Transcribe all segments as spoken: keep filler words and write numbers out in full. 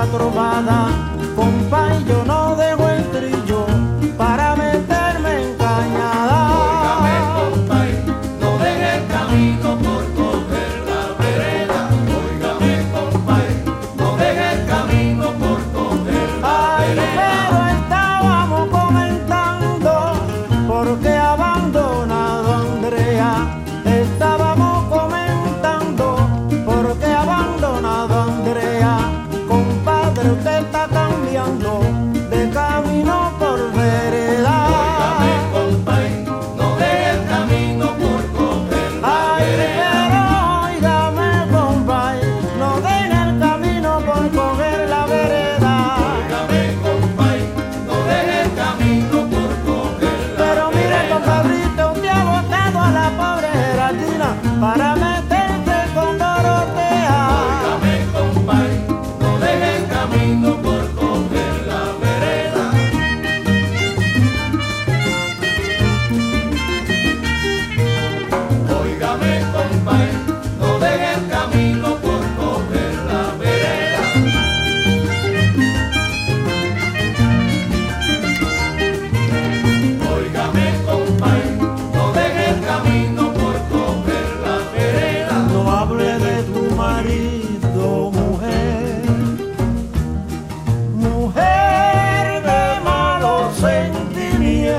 la trovada, compay, yo no dejo el trillo para meterme en cañada. Óigame, compay, no deje el camino por coger la vereda. Óigame, compay, no deje el camino por coger la Ay, vereda. pero estábamos comentando por qué ha abandonado a Andrea. Estábamos comentando por qué ha abandonado a Andrea. Compadre, usted está cambiando de camino por vereda. Óigame, compay, no deje el camino por coger la Ay, vereda. pero óigame, compay, no deje el camino por coger la vereda. Óigame, compay, no deje el camino por coger la Pero mire, vereda. compadrito, usted ha botado a la pobre Geraldina para meterse con Dorotea. Óigame, compay, no deje el camino por coger la vereda. Óigame, compay, no deje el camino por coger la vereda. Óigame, compay, no deje el camino por coger la vereda. No hable de tu marido, mujer, mujer de malos sentimientos.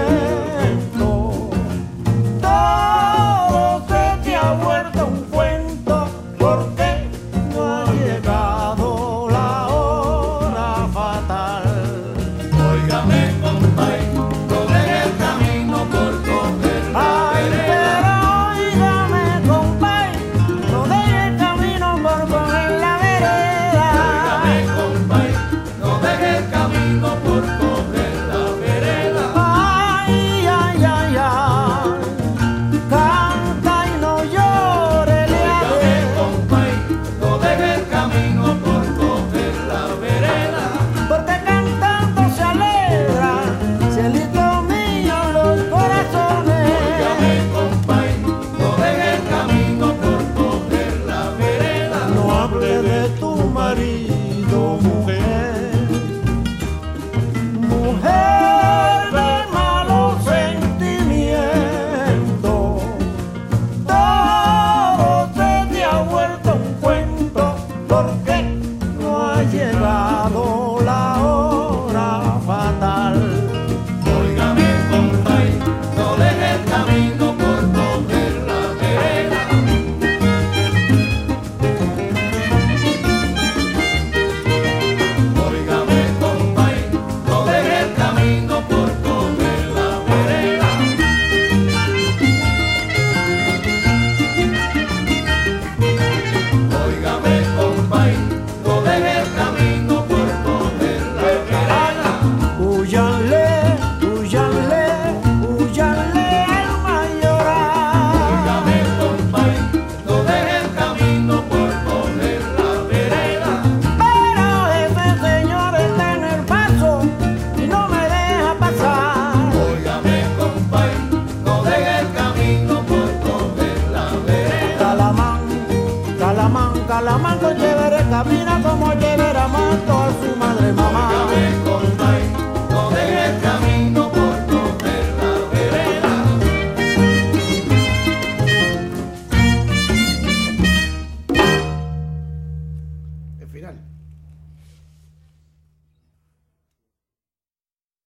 Todo se te ha vuelto un cuento porque no ha llegado la hora fatal. Óigame, compay, no deje el camino por coger la Ay, vereda. pero óigame, compay, no deje el camino por coger la vereda. Óigame, compay, no deje el camino por coger la vereda. Ay, ay, ay, ay, canta y no llore, le Óigame, haré, compay, no deje el camino por coger la vereda. porque cantando se alegra, cielito mío, los corazones. Óigame, compay, no deje el camino por coger la vereda. No hable de tu marido, mujer, mujer de malos sentimientos. Todo se te ha vuelto un cuento porque no ha llegado